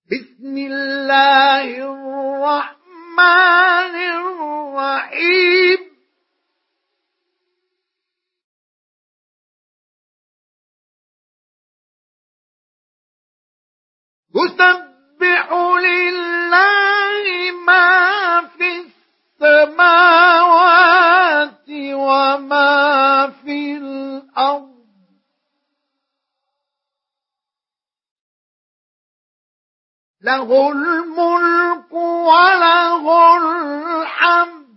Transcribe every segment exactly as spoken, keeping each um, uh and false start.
بسم الله الرحمن الرحيم يسبح لله ما في السماوات وما في الأرض له الملك وله الحمد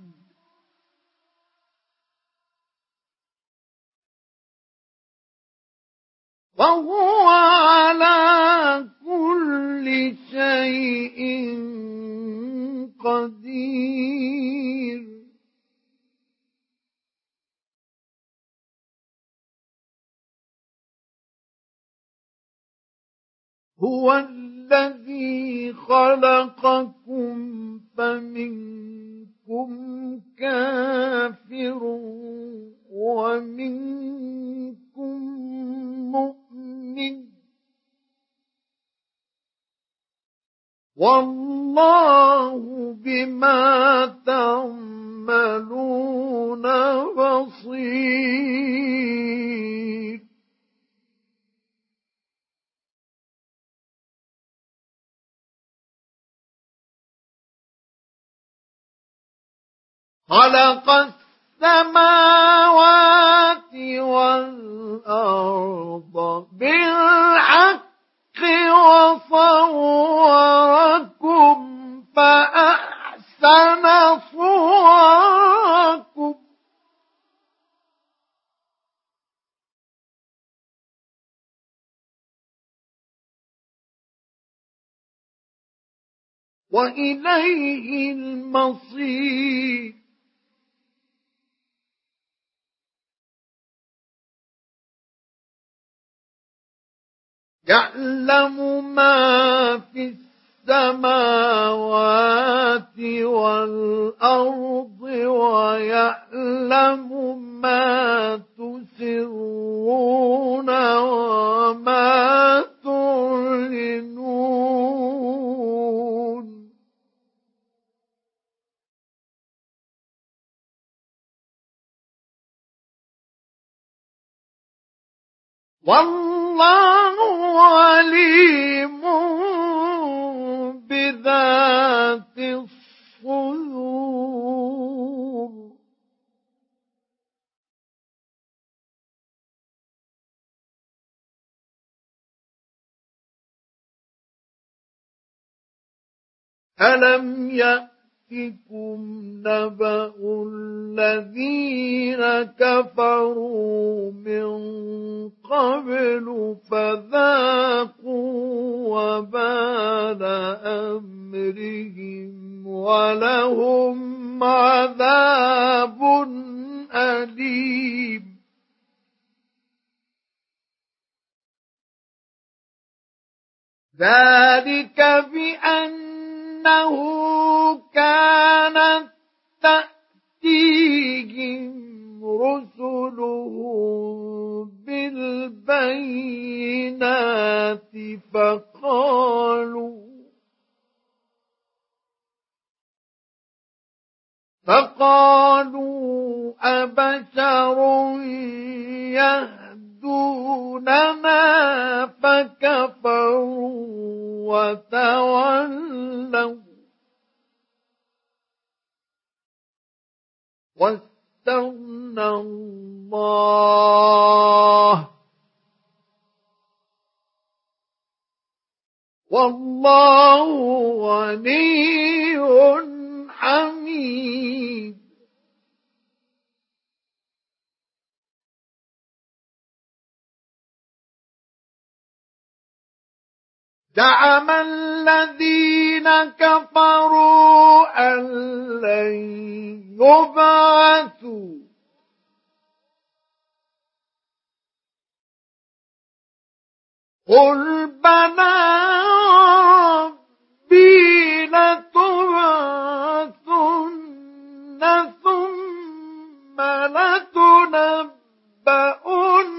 وهو على كل شيء قدير هو الذي خلقكم فمنكم كافر ومنكم مؤمن والله بما تعملون بصير خلق السماوات والأرض بالحق وصوركم فأحسن صوركم وإليه المصير يعلم ما في السماوات والأرض ويعلم ما تسرون وما تعلنون والله عليم بذات الصدور ألم يأتكم نبأ الذين كفروا من قبل فذاقوا وبال أمرهم ولهم عذاب أليم ذلك بأنه كانت تأتيهم رسلهم بالبينات فقالوا فقالوا أبشر يهدوننا فكفروا وتولوا واستغنى الله والله غني حميد زعم الذين كفروا أن لن يبعثوا قل بلى ربي لتبعثن ثم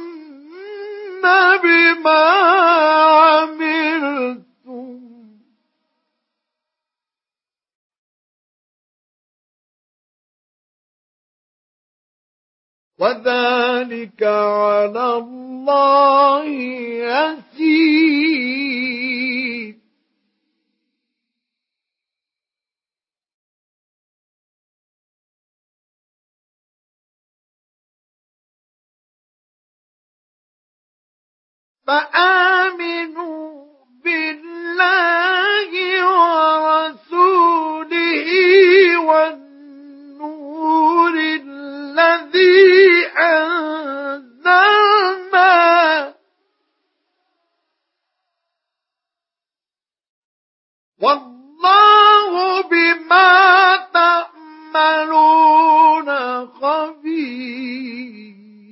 لتنبؤن بما عملتم وذلك على الله يسير. فآمنوا بالله ورسوله والنور الذي أنزلنا والله بما تعملون خبير.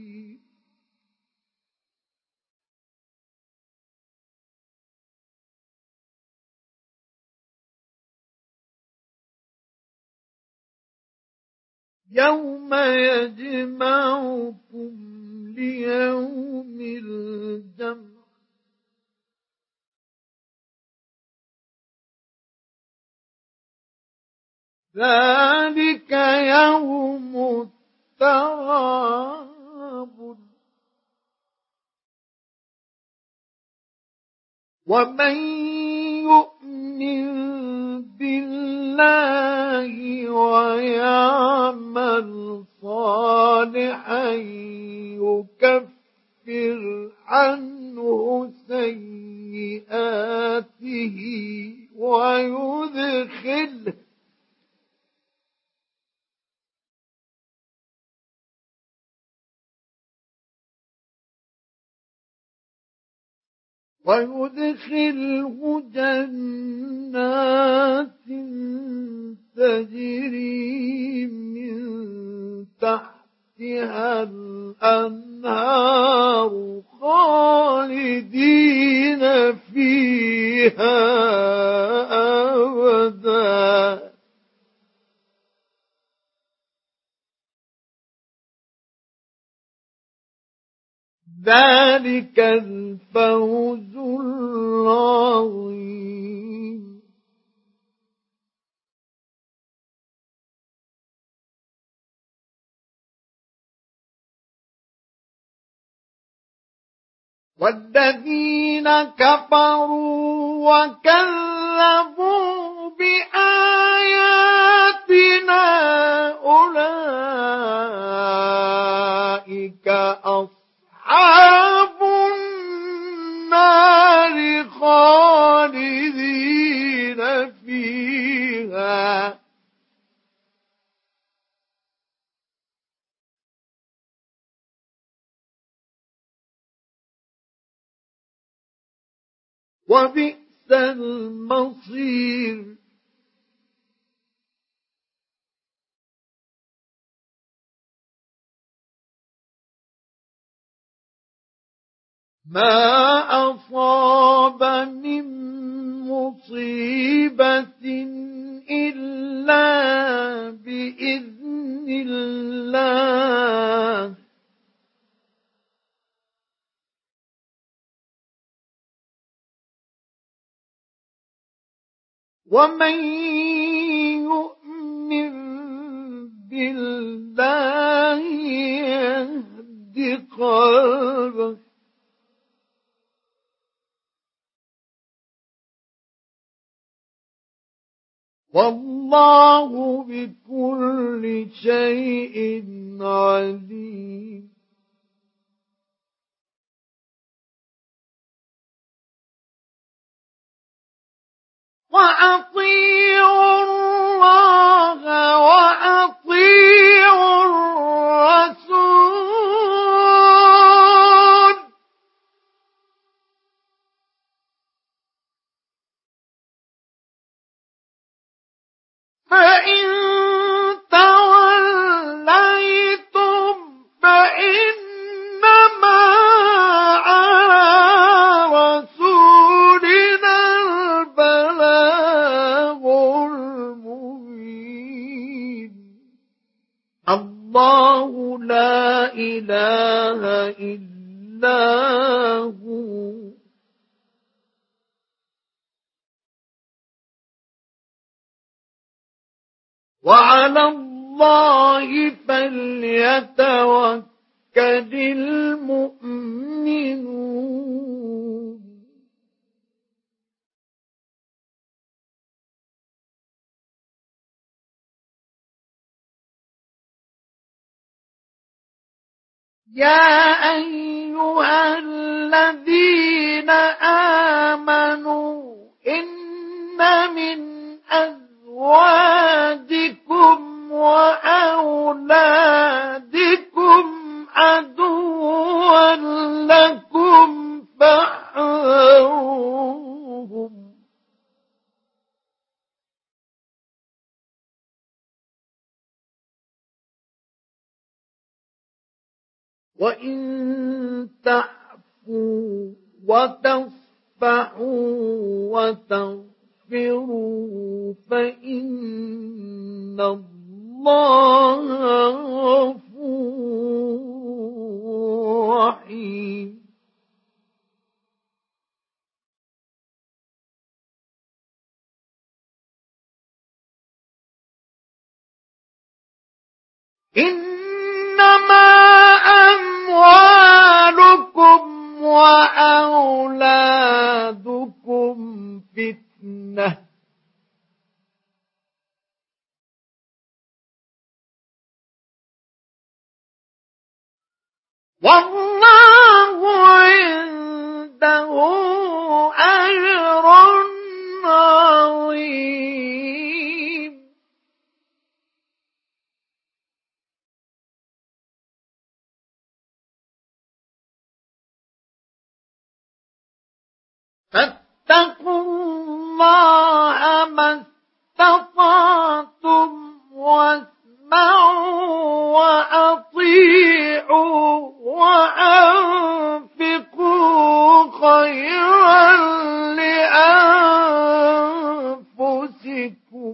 يوم يجمعكم ليوم الجمع ذلك يوم التغابن ومن يؤمن بالله ويعمل صالحا يكفر عنه سيئاته ويدخله ويدخله جنات تجري من تحتها الأنهار خالدين فيها أبدا ذلك الفوز العظيم. والذين كفروا وكذبوا بآياتنا أولئك أصحاب النار خالدين فيها وبئس المصير. ما أصاب من مصيبة إلا بإذن الله ومن يؤمن بالله يهد قلبه والله بكل شيء عليم. وأطيعوا الله وأطيعوا الرسول فإن توليتم فإنما على رسولنا البلاغ المبين. الله لا إله إلا هو وعلى الله فليتوكل المؤمنون يا أيها الذين آمنوا إن من أزواجكم وأولادكم عدوا لكم فاحذروهم وإن تعفوا وتصفحوا وتغفروا فإن الله غفور رحيم إنما أموالكم وأولادكم فتنة والله عنده أجر عظيم فاتقوا الله ما استطعتم واسمعوا وأطيعوا وأنفقوا خيرا لأنفسكم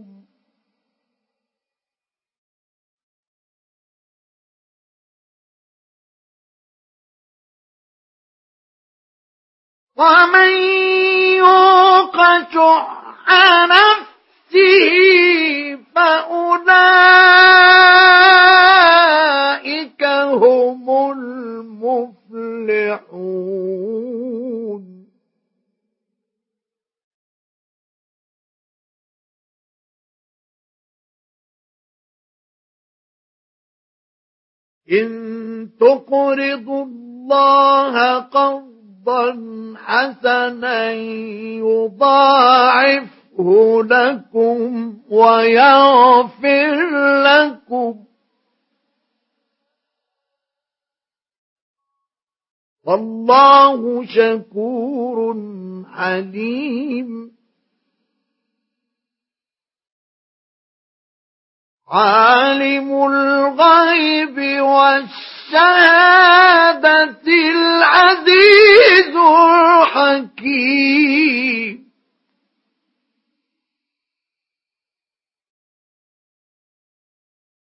ومن يوق شح نفسه فأولئك هم المفلحون إن تقرضوا الله قرضا حسنا يضاعفه لكم ويغفر لكم والله شكور حليم عالم الغيب والشهادة العزيز